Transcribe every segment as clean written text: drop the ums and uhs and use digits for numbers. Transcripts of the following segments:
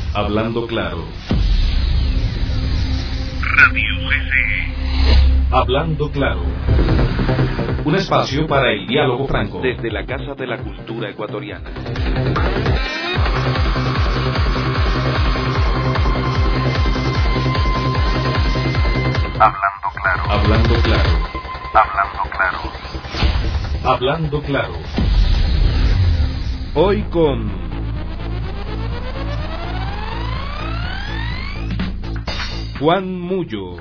Hablando claro. Radio CC. Hablando claro. Un espacio para el diálogo franco. Desde la Casa de la Cultura Ecuatoriana. Hablando claro. Hablando claro. Hablando claro. Hablando claro. Hoy con Juan Mullo.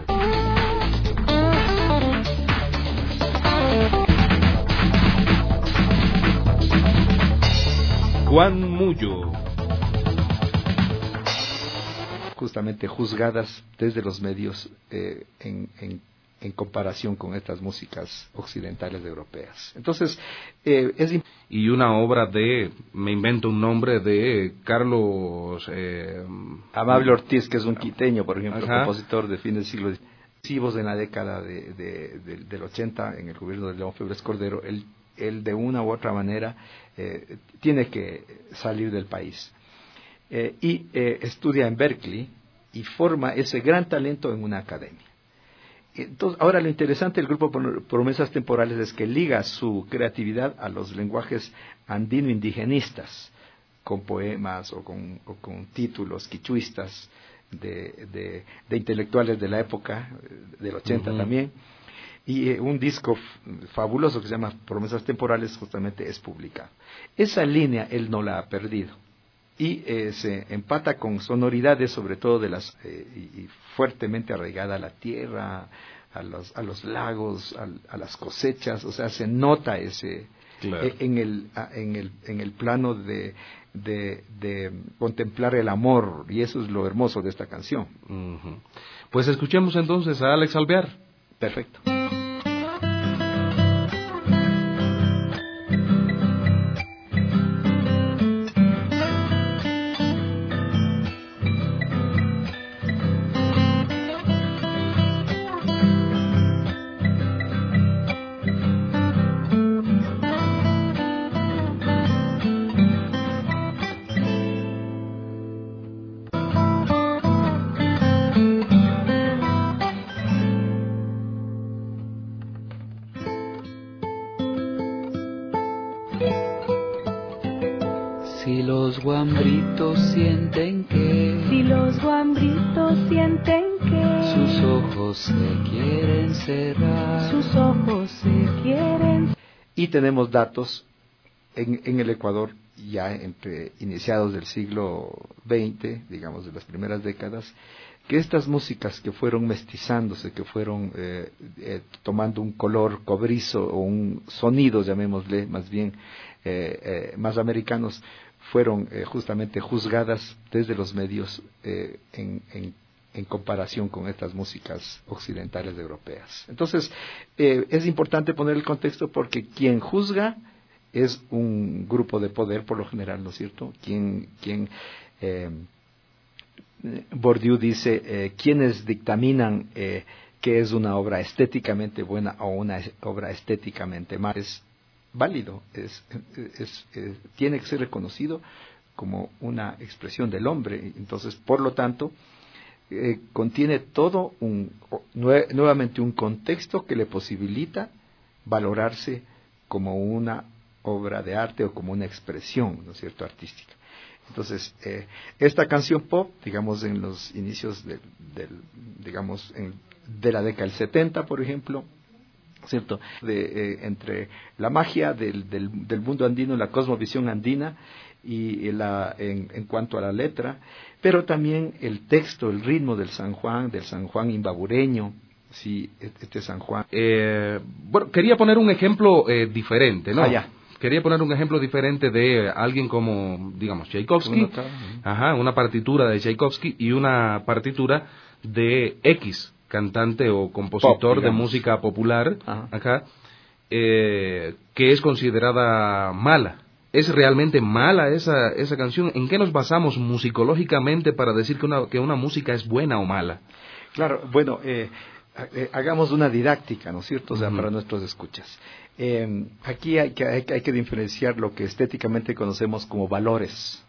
Juan Mullo. Justamente juzgadas desde los medios en comparación con estas músicas occidentales europeas. Entonces, y una obra de, me invento un nombre, de Carlos... Amable Ortiz, que es un quiteño, por ejemplo, Ajá. compositor de fin del siglo XIX, en la década del 80, en el gobierno de León Febres Cordero, él de una u otra manera tiene que salir del país. Y estudia en Berkeley y forma ese gran talento en una academia. Entonces, ahora lo interesante del grupo Promesas Temporales es que liga su creatividad a los lenguajes andino-indigenistas, con poemas o con títulos quichuistas de intelectuales de la época, del 80 también. Y un disco fabuloso que se llama Promesas Temporales justamente es publicado. Esa línea él no la ha perdido. Y se empata con sonoridades, sobre todo y fuertemente arraigada a la tierra, a los lagos, a las cosechas. O sea, se nota ese claro. en el plano de contemplar el amor, y eso es lo hermoso de esta canción. Uh-huh. Pues escuchemos entonces a Alex Alvear. Perfecto. Si los guambritos sienten que sus ojos se quieren cerrar, Y tenemos datos en el Ecuador ya entre iniciados del siglo XX, digamos de las primeras décadas, que estas músicas que fueron mestizándose, que fueron tomando un color cobrizo o un sonido, llamémosle más bien, más americanos, fueron justamente juzgadas desde los medios en comparación con estas músicas occidentales europeas. Entonces, es importante poner el contexto porque quien juzga es un grupo de poder, por lo general, ¿no es cierto? Bourdieu dice, quienes dictaminan que es una obra estéticamente buena o una obra estéticamente mala, es válido, tiene que ser reconocido como una expresión del hombre. Entonces, por lo tanto, contiene todo nuevamente un contexto que le posibilita valorarse como una obra de arte o como una expresión, ¿no es cierto?, artística. Entonces, esta canción pop, digamos, en los inicios de la década del 70, por ejemplo, ¿cierto?, entre la magia del mundo andino, la cosmovisión andina, y en cuanto a la letra, pero también el texto, el ritmo del San Juan imbabureño, sí, este San Juan. Bueno, quería poner un ejemplo diferente, ¿no? Ya. Quería poner un ejemplo diferente de alguien como, digamos, Tchaikovsky, una partitura de Tchaikovsky y una partitura de X, cantante o compositor Pop, de música popular, acá, que es considerada mala. ¿Es realmente mala esa canción? ¿En qué nos basamos musicológicamente para decir que una música es buena o mala? Claro, bueno, hagamos una didáctica, ¿no es cierto? O sea, para nuestros escuchas. Aquí hay que diferenciar lo que estéticamente conocemos como valores,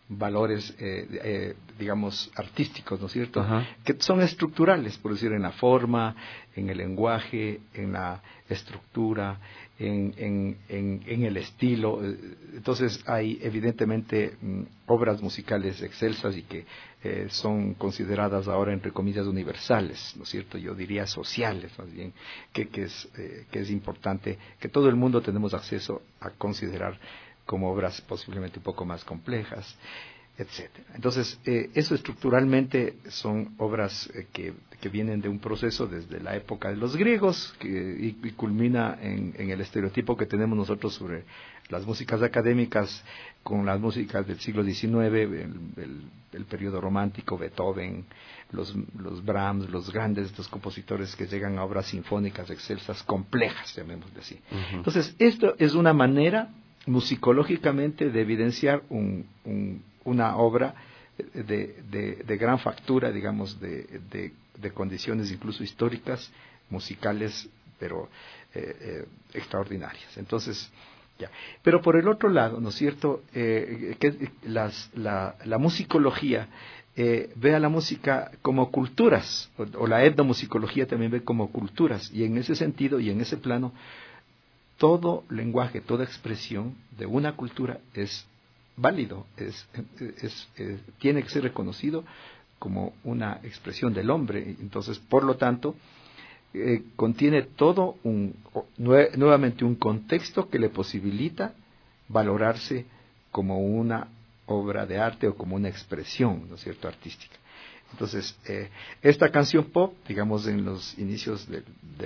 valores, digamos, artísticos, ¿no es cierto? Ajá. Que son estructurales, por decir, en la forma, en el lenguaje, en la estructura, en el estilo. Entonces hay evidentemente obras musicales excelsas y que son consideradas ahora entre comillas universales, ¿no es cierto? Yo diría sociales más bien, que es importante, que todo el mundo tenemos acceso a considerar como obras posiblemente un poco más complejas, etcétera. Entonces, eso estructuralmente son obras que vienen de un proceso desde la época de los griegos y culmina en el estereotipo que tenemos nosotros sobre las músicas académicas con las músicas del siglo XIX, el periodo romántico, Beethoven, los Brahms, los compositores que llegan a obras sinfónicas excelsas, complejas, llamémosle así. Uh-huh. Entonces, esto es una manera musicológicamente de evidenciar una obra de gran factura, digamos, de condiciones incluso históricas, musicales, pero extraordinarias. Entonces, ya. Pero por el otro lado, ¿no es cierto?, que la musicología ve a la música como culturas, o la etnomusicología también ve como culturas, y en ese sentido y en ese plano, todo lenguaje, toda expresión de una cultura es válido, tiene que ser reconocido como una expresión del hombre. Entonces, por lo tanto, contiene todo nuevamente un contexto que le posibilita valorarse como una obra de arte o como una expresión, ¿no es cierto?, artística. Entonces, esta canción pop, digamos, en los inicios de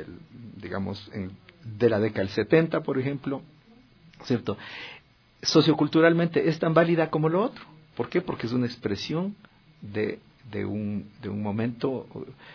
la década del 70, por ejemplo, ¿cierto?, socioculturalmente es tan válida como lo otro. ¿Por qué? Porque es una expresión de un momento,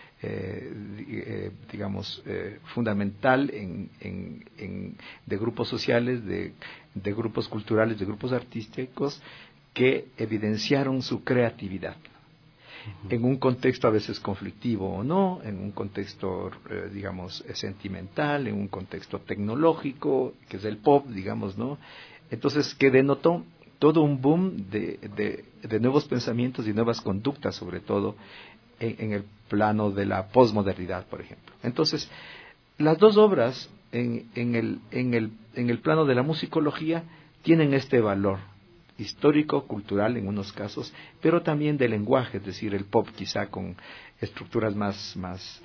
digamos, fundamental de grupos sociales, de grupos culturales, de grupos artísticos que evidenciaron su creatividad. Uh-huh. En un contexto a veces conflictivo o no, en un contexto, digamos, sentimental, en un contexto tecnológico, que es el pop, digamos, ¿no? Entonces, que denotó todo un boom de nuevos pensamientos y nuevas conductas, sobre todo en el plano de la posmodernidad, por ejemplo. Entonces, las dos obras en el plano de la musicología tienen este valor histórico, cultural en unos casos, pero también de lenguaje, es decir, el pop quizá con estructuras más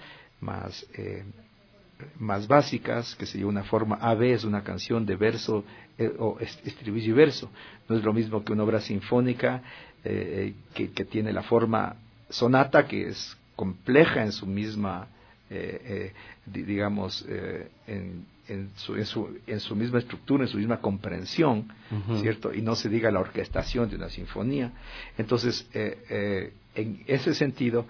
básicas, que sería una forma AB, es una canción de verso o estribillo y verso. No es lo mismo que una obra sinfónica que tiene la forma sonata, que es compleja en su misma, digamos, en su misma estructura, en su misma comprensión, uh-huh, ¿cierto? Y no se diga la orquestación de una sinfonía. Entonces, en ese sentido,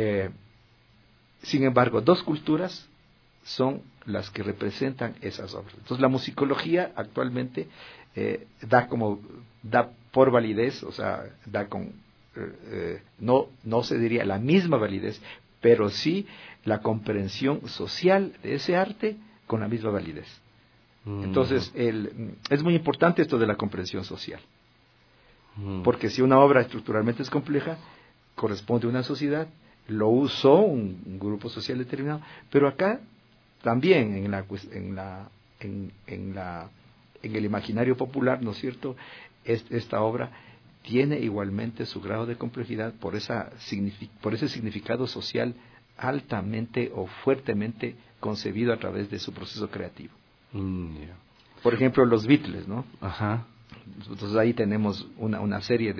sin embargo, dos culturas son las que representan esas obras. Entonces, la musicología actualmente da por validez, o sea, no se diría la misma validez, pero sí la comprensión social de ese arte con la misma validez. Entonces, es muy importante esto de la comprensión social, porque si una obra estructuralmente es compleja, corresponde a una sociedad, lo usó un grupo social determinado, pero acá también en el imaginario popular, ¿no es cierto?, esta obra tiene igualmente su grado de complejidad por ese significado social altamente o fuertemente concebido a través de su proceso creativo. Yeah. Por ejemplo, los Beatles, ¿no? Ajá. Entonces ahí tenemos una serie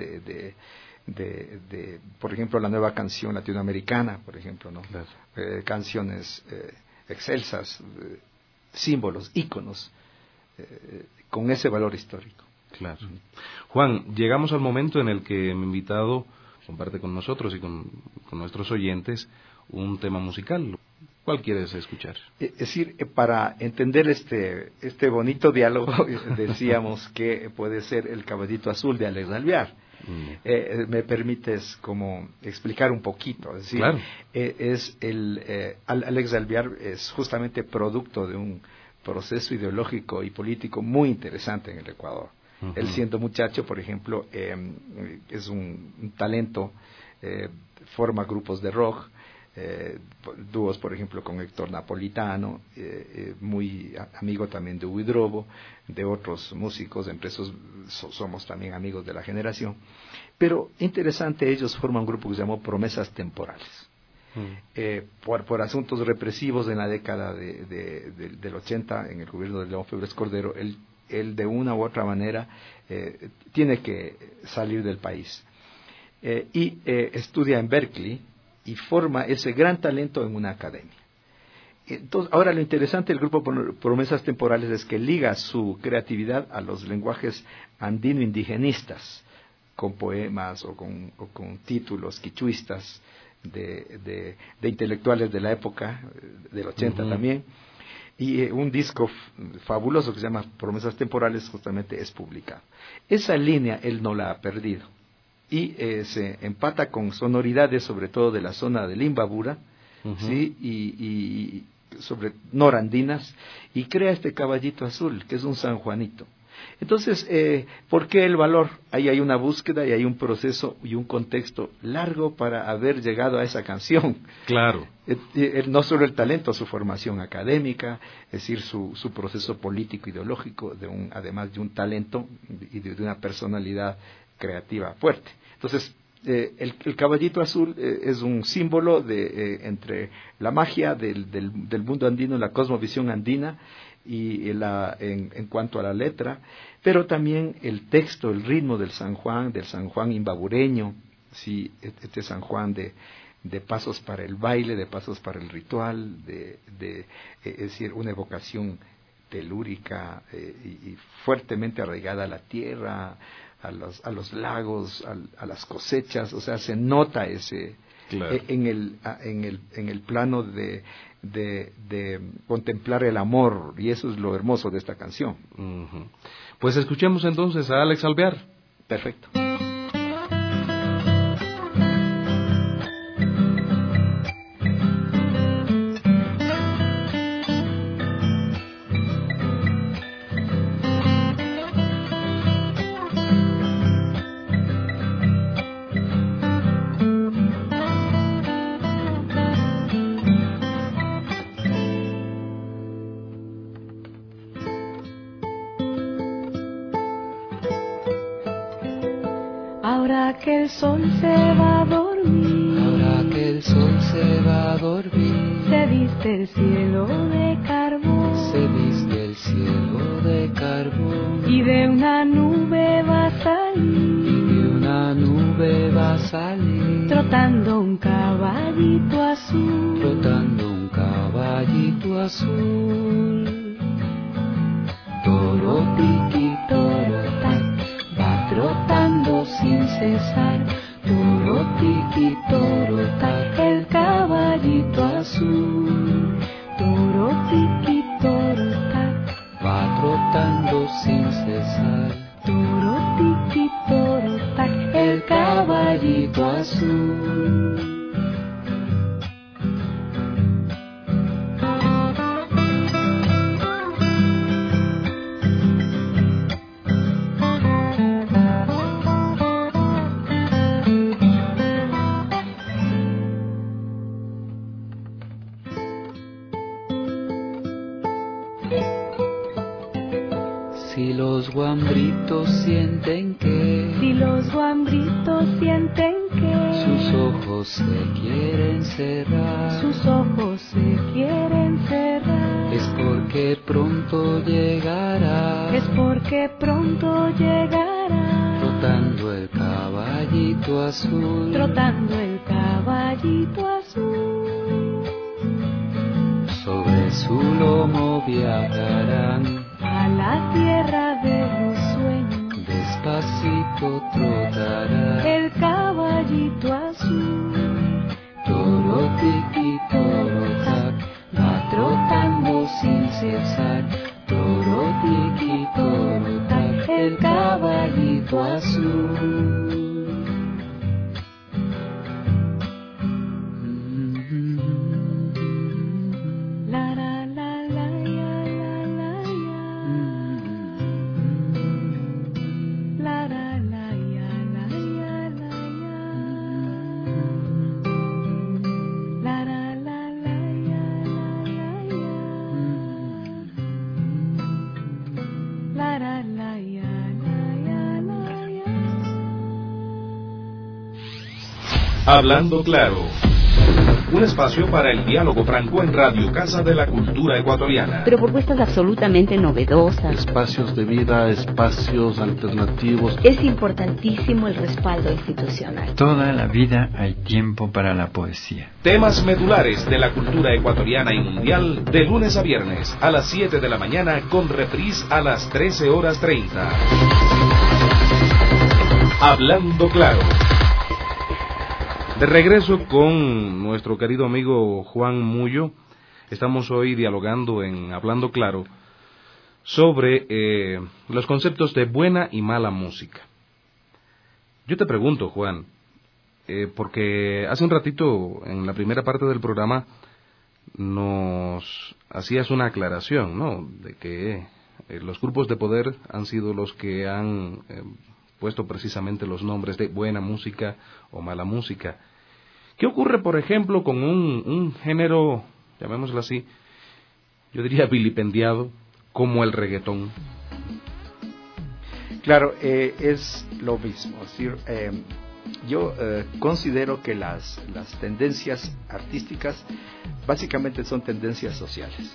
por ejemplo, la nueva canción latinoamericana, por ejemplo, ¿no? Claro. Canciones excelsas, símbolos, íconos, con ese valor histórico. Claro. Juan, llegamos al momento en el que mi invitado comparte con nosotros y con nuestros oyentes un tema musical. ¿Cuál quieres escuchar? Es decir, para entender este bonito diálogo, decíamos que puede ser El Caballito Azul de Alex Alvear. ¿Me permites como explicar un poquito? Es decir, claro. Alex Alvear es justamente producto de un proceso ideológico y político muy interesante en el Ecuador. Él siendo muchacho, por ejemplo, es un talento, forma grupos de rock, dúos, por ejemplo, con Héctor Napolitano, muy amigo también de Huidrobo, de otros músicos, entre esos somos también amigos de la generación. Pero interesante, ellos forman un grupo que se llamó Promesas Temporales. Por asuntos represivos en la década del 80, en el gobierno de León Febres Cordero, él de una u otra manera tiene que salir del país. Y estudia en Berkeley y forma ese gran talento en una academia. Entonces, ahora lo interesante del grupo Promesas Temporales es que liga su creatividad a los lenguajes andino-indigenistas, con poemas o con títulos quichuistas de intelectuales de la época, del 80 también, y un disco fabuloso que se llama Promesas Temporales justamente es publicado. Esa línea él no la ha perdido, y se empata con sonoridades sobre todo de la zona del Imbabura, ¿sí? y sobre norandinas, y crea este caballito azul, que es un sanjuanito. Entonces, ¿por qué el valor? Ahí hay una búsqueda y hay un proceso y un contexto largo para haber llegado a esa canción. Claro. No solo el talento, su formación académica, es decir, su proceso político, ideológico, además de un talento y de una personalidad creativa fuerte. Entonces, el caballito azul es un símbolo entre la magia del mundo andino, la cosmovisión andina, y en cuanto a la letra, pero también el texto, el ritmo del San Juan imbabureño, ¿sí? Este San Juan de pasos para el baile, de pasos para el ritual, es decir, una evocación telúrica y fuertemente arraigada a la tierra, a los lagos, a las cosechas. O sea, se nota ese, claro, en el plano de contemplar el amor, y eso es lo hermoso de esta canción. Pues escuchemos entonces a Alex Alvear. Perfecto. Ahora que el sol se va a dormir, ahora que el sol se va a dormir, se viste el cielo de carbón, se viste el cielo de carbón, y de una nube va a salir, y de una nube va a salir, trotando un caballito azul, trotando un caballito azul. Toro tiqui, toro tac, va trotando sin cesar, toro tiqui, toro tac, el caballito azul. toro tiqui, toro tac, Va trotando sin cesar, toro tiqui, toro tac, el caballito azul. Si los guambritos sienten que, si los guambritos sienten que sus ojos se quieren cerrar, sus ojos se quieren cerrar, es porque pronto llegará, es porque pronto llegará, trotando el caballito azul, trotando el caballito azul. Sobre su lomo viajarán, A la tierra de los sueños, despacito trotará, el caballito azul. toro tiqui, toro tac, va trotando sin cesar, toro tiqui, toro tac, el caballito azul. La la la la ya, la la ya. Hablando Claro. Un espacio para el diálogo franco en Radio Casa de la Cultura Ecuatoriana. Pero propuestas absolutamente novedosas. Espacios de vida, espacios alternativos. Es importantísimo el respaldo institucional. Toda la vida hay tiempo para la poesía. Temas medulares de la cultura ecuatoriana y mundial de lunes a viernes a las 7 de la mañana con reprise a las 13:30. Hablando Claro. De regreso con nuestro querido amigo Juan Mullo, estamos hoy dialogando en Hablando Claro sobre los conceptos de buena y mala música. Yo te pregunto, Juan, porque hace un ratito en la primera parte del programa nos hacías una aclaración, ¿no?, de que los grupos de poder han sido los que han puesto precisamente los nombres de buena música o mala música. ¿Qué ocurre, por ejemplo, con un género, llamémoslo así, yo diría vilipendiado, como el reggaetón? Claro, es lo mismo. Es decir, yo considero que las tendencias artísticas básicamente son tendencias sociales.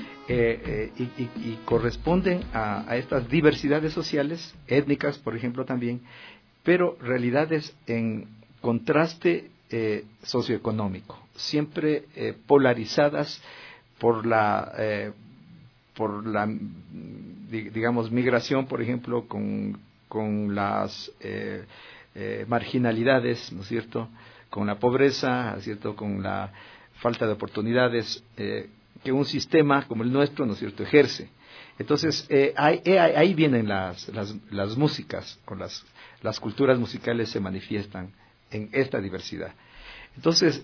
Y corresponden a estas diversidades sociales, étnicas por ejemplo también, pero realidades en contraste socioeconómico, siempre polarizadas por la digamos migración, por ejemplo, con las marginalidades, ¿no es cierto?, con la pobreza, ¿no es cierto?, con la falta de oportunidades que un sistema como el nuestro, ¿no es cierto?, ejerce. Entonces, ahí vienen las músicas, o las culturas musicales se manifiestan en esta diversidad. Entonces,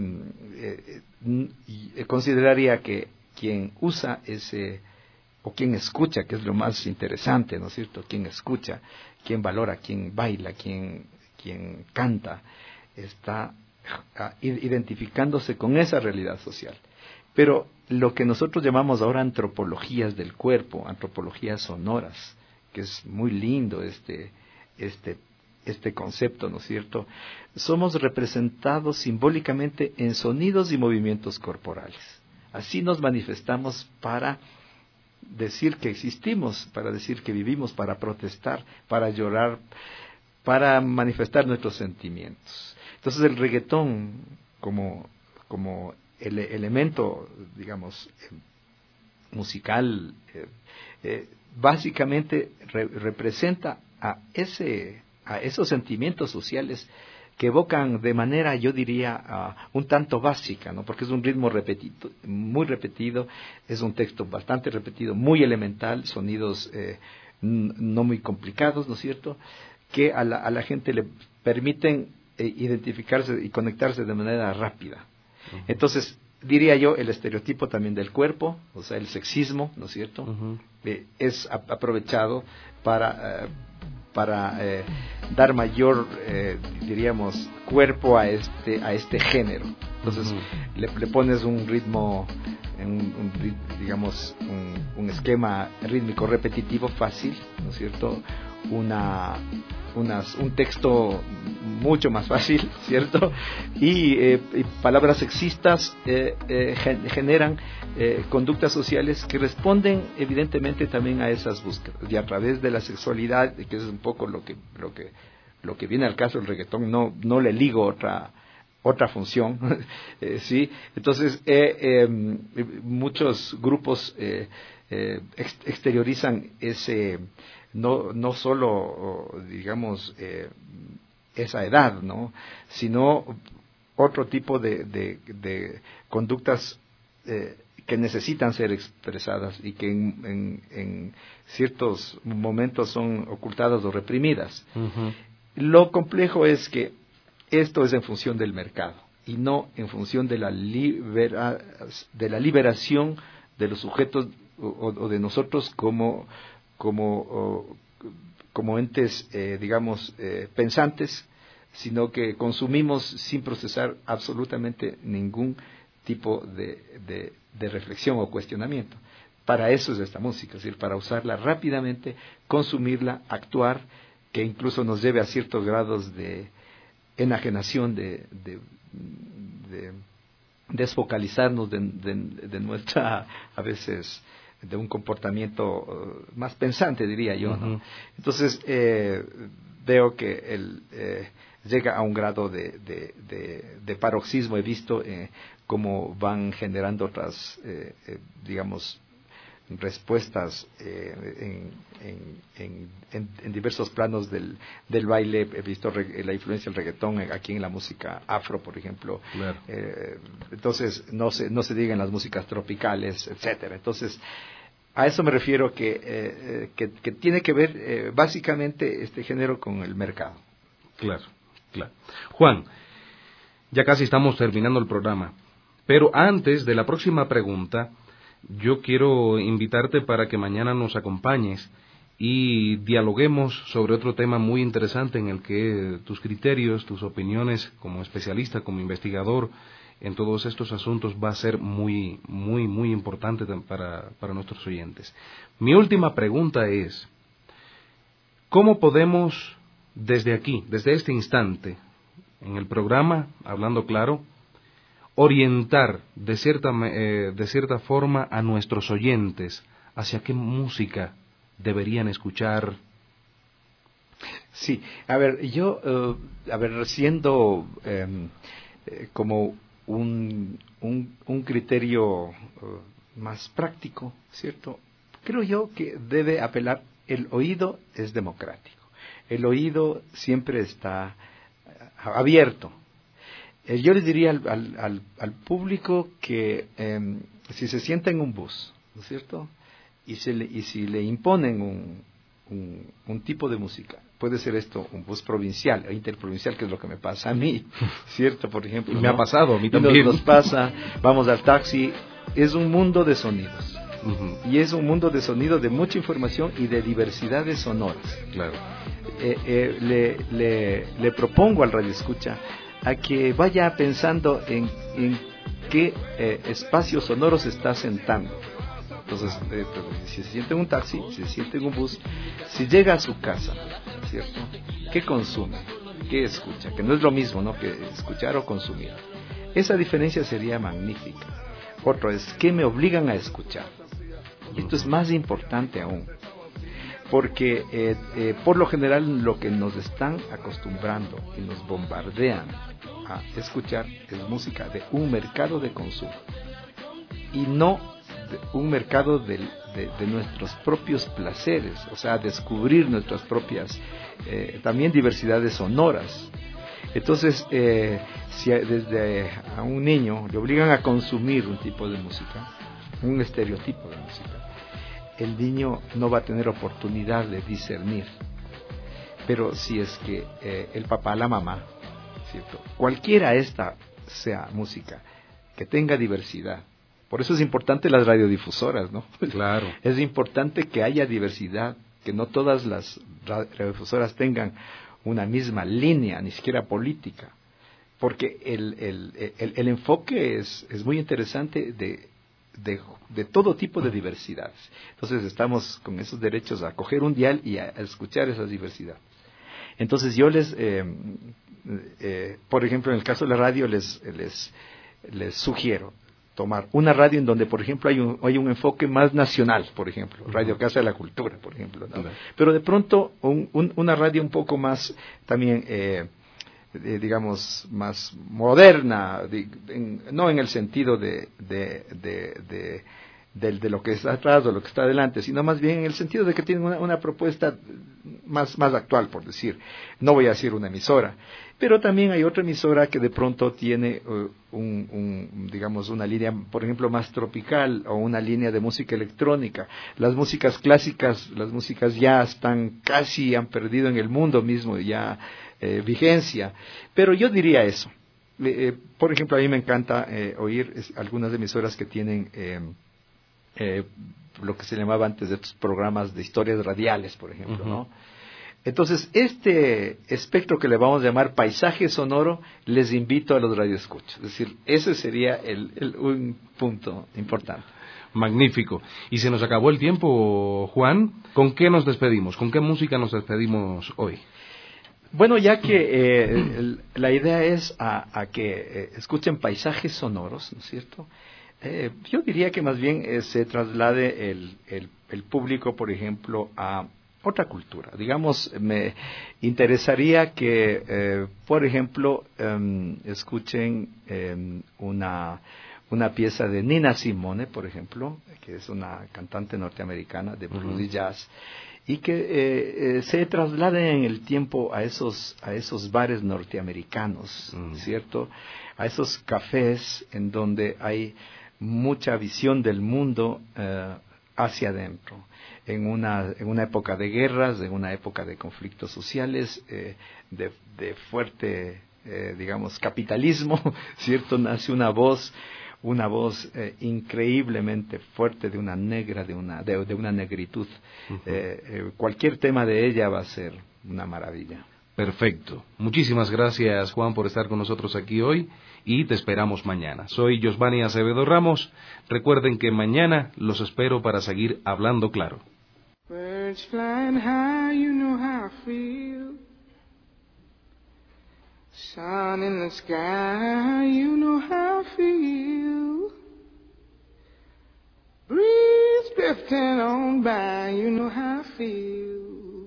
consideraría que quien usa o quien escucha, que es lo más interesante, ¿no es cierto?, quien escucha, quien valora, quien baila, quien canta, está identificándose con esa realidad social. Pero lo que nosotros llamamos ahora antropologías del cuerpo, antropologías sonoras, que es muy lindo este concepto, ¿no es cierto?, somos representados simbólicamente en sonidos y movimientos corporales. Así nos manifestamos para decir que existimos, para decir que vivimos, para protestar, para llorar, para manifestar nuestros sentimientos. Entonces el reggaetón como el elemento, digamos, musical, básicamente representa a esos sentimientos sociales que evocan de manera, yo diría, un tanto básica, ¿no?, porque es un ritmo muy repetido, es un texto bastante repetido, muy elemental, sonidos no muy complicados, ¿no es cierto?, que a la gente le permiten identificarse y conectarse de manera rápida. Uh-huh. Entonces, diría yo, el estereotipo también del cuerpo, o sea, el sexismo, ¿no es cierto?, uh-huh, es aprovechado para dar mayor, diríamos, cuerpo a este género. Entonces, uh-huh, le pones un ritmo, digamos, un esquema rítmico repetitivo fácil, ¿no es cierto?, un texto mucho más fácil, ¿cierto?, y palabras sexistas generan conductas sociales que responden evidentemente también a esas búsquedas, y a través de la sexualidad, que es un poco lo que viene al caso del reggaetón. No le ligo otra función, sí. Entonces muchos grupos exteriorizan ese no solo, digamos, esa edad, ¿no?, sino otro tipo de conductas que necesitan ser expresadas y que en ciertos momentos son ocultadas o reprimidas. Uh-huh. Lo complejo es que esto es en función del mercado y no en función de la liberación de los sujetos o de nosotros como entes, digamos, pensantes, sino que consumimos sin procesar absolutamente ningún tipo de reflexión o cuestionamiento. Para eso es esta música, es decir, para usarla rápidamente, consumirla, actuar, que incluso nos lleve a ciertos grados de enajenación, de desfocalizarnos de nuestra, a veces, de un comportamiento más pensante, diría yo, ¿no? Entonces, veo que él llega a un grado de paroxismo. He visto cómo van generando otras, digamos, respuestas en diversos planos del baile. He visto la influencia del reggaetón aquí en la música afro, por ejemplo. Claro. Entonces, no se diga en las músicas tropicales, etcétera. Entonces, a eso me refiero, que tiene que ver básicamente este género con el mercado. Claro. Juan, ya casi estamos terminando el programa, pero antes de la próxima pregunta, yo quiero invitarte para que mañana nos acompañes y dialoguemos sobre otro tema muy interesante en el que tus criterios, tus opiniones como especialista, como investigador en todos estos asuntos va a ser muy importante para nuestros oyentes. Mi última pregunta es, ¿cómo podemos desde aquí, desde este instante, en el programa, hablando claro, orientar de cierta forma a nuestros oyentes hacia qué música deberían escuchar? Sí, a ver, yo, siendo como un criterio más práctico, ¿cierto? Creo yo que debe apelar, el oído es democrático, el oído siempre está abierto. Yo les diría al público que si se sienta en un bus, ¿no es cierto? Y si le imponen un tipo de música, puede ser esto un bus provincial o interprovincial, que es lo que me pasa a mí, ¿cierto? Por ejemplo, me ha pasado a mí también. Nos pasa, vamos al taxi, es un mundo de sonidos. Y es un mundo de sonidos, de mucha información y de diversidades sonoras. Claro. Le propongo al radioescucha a que vaya pensando en qué espacios sonoros se está sentando. Entonces, si se siente en un taxi, si se siente en un bus, si llega a su casa, ¿cierto? ¿Qué consume? ¿Qué escucha? Que no es lo mismo, ¿no?, que escuchar o consumir. Esa diferencia sería magnífica. Otro es, ¿qué me obligan a escuchar? Y esto es más importante aún, porque por lo general lo que nos están acostumbrando y nos bombardean a escuchar es música de un mercado de consumo y no de un mercado de nuestros propios placeres, o sea, descubrir nuestras propias también diversidades sonoras. Entonces, si desde a un niño le obligan a consumir un tipo de música, un estereotipo de música, el niño no va a tener oportunidad de discernir. Pero si es que el papá, la mamá, ¿cierto?, cualquiera esta sea música, que tenga diversidad. Por eso es importante las radiodifusoras, ¿no? Claro. Es importante que haya diversidad, que no todas las radiodifusoras tengan una misma línea, ni siquiera política. Porque el enfoque es muy interesante de todo tipo de diversidades. Entonces estamos con esos derechos a coger un dial y a escuchar esas diversidades. Entonces yo les, por ejemplo, en el caso de la radio, les sugiero tomar una radio en donde, por ejemplo, hay un enfoque más nacional, por ejemplo, Radio Casa de la Cultura, por ejemplo, ¿no? Pero de pronto una radio un poco más también, digamos, más moderna, no en el sentido de lo que está atrás o lo que está adelante, sino más bien en el sentido de que tienen una propuesta más actual, por decir. No voy a decir una emisora, pero también hay otra emisora que de pronto tiene digamos, una línea, por ejemplo, más tropical, o una línea de música electrónica. Las músicas clásicas, las músicas ya casi han perdido en el mundo mismo ya vigencia, pero yo diría eso. Por ejemplo, a mí me encanta oír algunas emisoras que tienen lo que se llamaba antes de estos programas de historias radiales, por ejemplo, ¿no? Entonces, este espectro que le vamos a llamar paisaje sonoro, les invito a los radioescuchas. Es decir, ese sería un punto importante. Magnífico. Y se nos acabó el tiempo, Juan. ¿Con qué nos despedimos? ¿Con qué música nos despedimos hoy? Bueno, ya que la idea es a que escuchen paisajes sonoros, ¿no es cierto? Yo diría que más bien se traslade el público, por ejemplo, a otra cultura. Digamos, me interesaría que, por ejemplo, escuchen una pieza de Nina Simone, por ejemplo, que es una cantante norteamericana de blues y jazz, y que se trasladen en el tiempo a esos bares norteamericanos, ¿cierto? A esos cafés en donde hay mucha visión del mundo hacia adentro, en una época de guerras, en una época de conflictos sociales, de fuerte, digamos, capitalismo, ¿cierto? Nace una voz increíblemente fuerte de una negra, de una negritud. Cualquier tema de ella va a ser una maravilla. Perfecto. Muchísimas gracias, Juan, por estar con nosotros aquí hoy y te esperamos mañana. Soy Josvani Acevedo Ramos. Recuerden que mañana los espero para seguir hablando claro. Birds flying high, you know how I feel. Sun in the sky, you know how I feel. Breeze drifting on by, you know how I feel.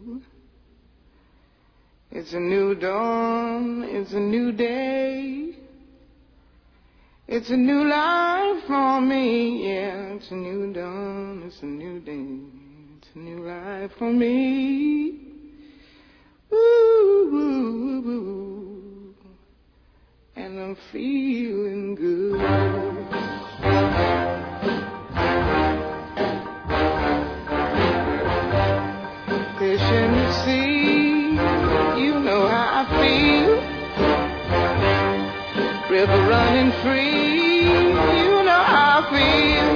It's a new dawn, it's a new day. It's a new life for me, yeah. It's a new dawn, it's a new day. It's a new life for me. Ooh, ooh, ooh. And I'm feeling good. Fish in the sea, you know how I feel. River running free, you know how I feel.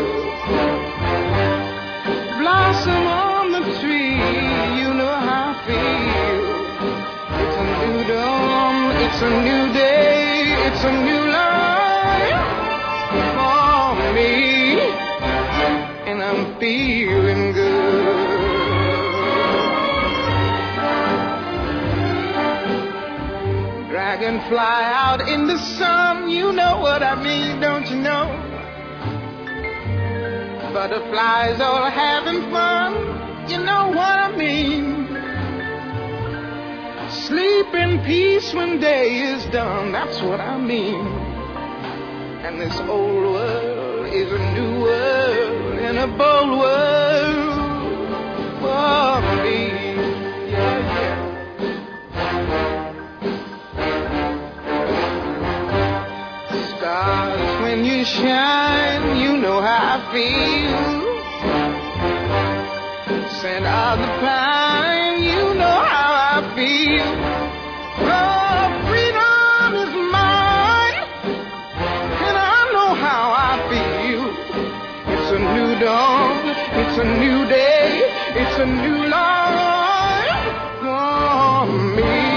Blossom on the tree, you know how I feel. It's a new dawn, it's a new day, it's a new life for me, and I'm feeling good. Dragonfly out in the sun, you know what I mean, don't you know? Butterflies all having fun, you know what I mean. Sleep in peace when day is done, that's what I mean. And this old world is a new world, and a bold world for me. Yeah, yeah. Stars, when you shine, you know how I feel. Scent of the pine, you know how I feel. Oh, freedom is mine, and I know how I feel. It's a new dawn, it's a new day, it's a new life for me.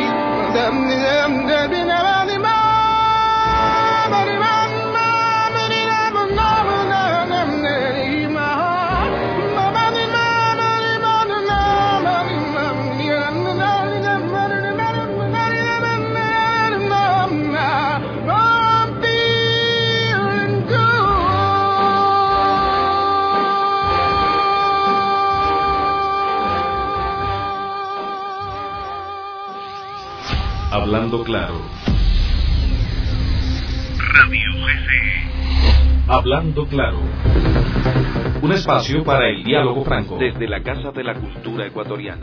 Hablando claro. Radio GC. Hablando claro. Un espacio para el diálogo franco. Desde la Casa de la Cultura Ecuatoriana.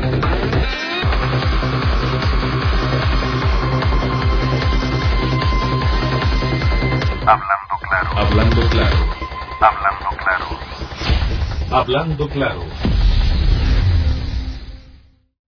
Hablando claro. Hablando claro. Hablando claro. Hablando claro.